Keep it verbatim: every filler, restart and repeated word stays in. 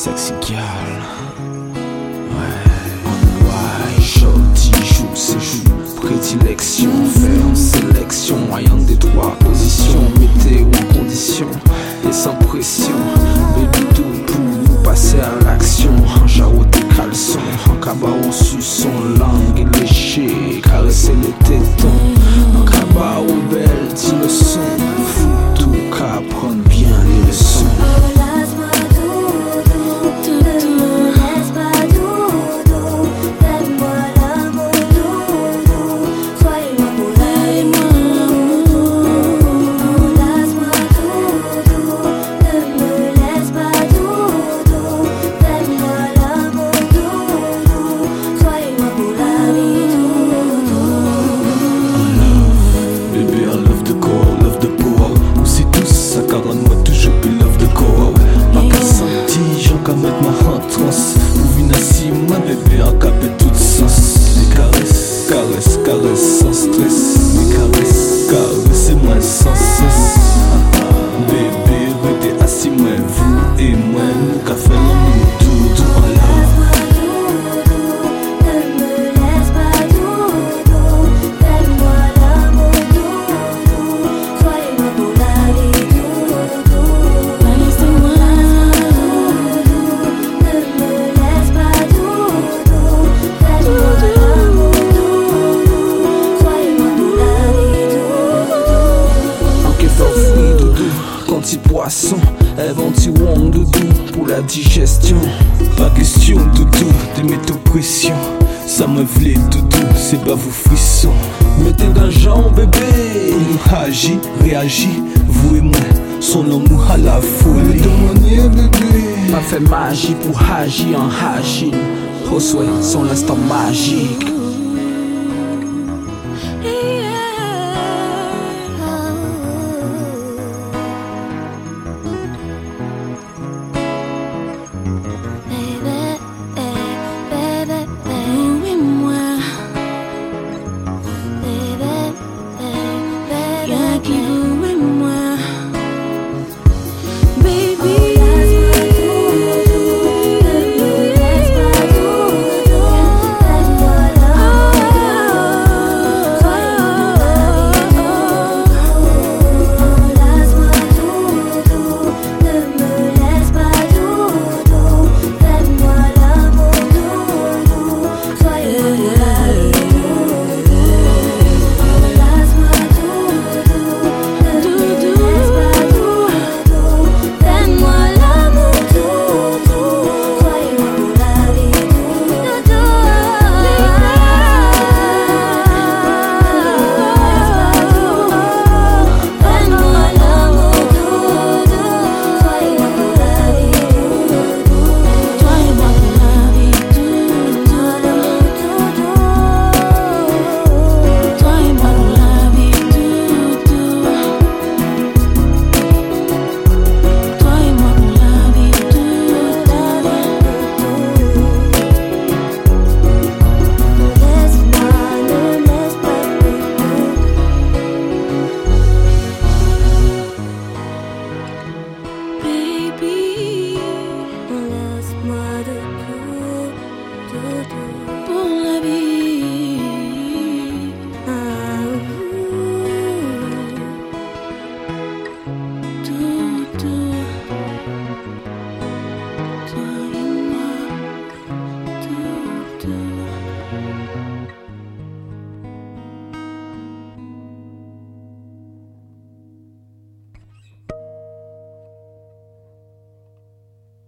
sexy girl. Ouais, ouais, joli joue, c'est joue, prédilection, ferme sélection, moyen des trois positions, mettez en condition et sans pression. Baby tout pour passer à l'action, en jarreau tes caleçons, en cabas on suce son langue et lécher, caresser les tétons, en cabas ou belle, dis le son, fou tout qu'à prendre bien les leçons. Caresse, caresse sans stress. Les caresses, caressez-moi sans cesse. Bébé, restez assis, moi, vous et moi. Nous qu'a fait l'amour, tout, tout en l'air. Petit poisson, inventi wong doudou pour la digestion. Pas question doudou de mettre aux pression. Ça me v'lait doudou, c'est pas vos frissons. Mettez dans le genre bébé, nous agit, réagit, vous et moi, son amour à la folie. Demandez bébé, pas fait magie pour agir en agile. Reçoit son instant magique. Laisse-moi de tout, de tout.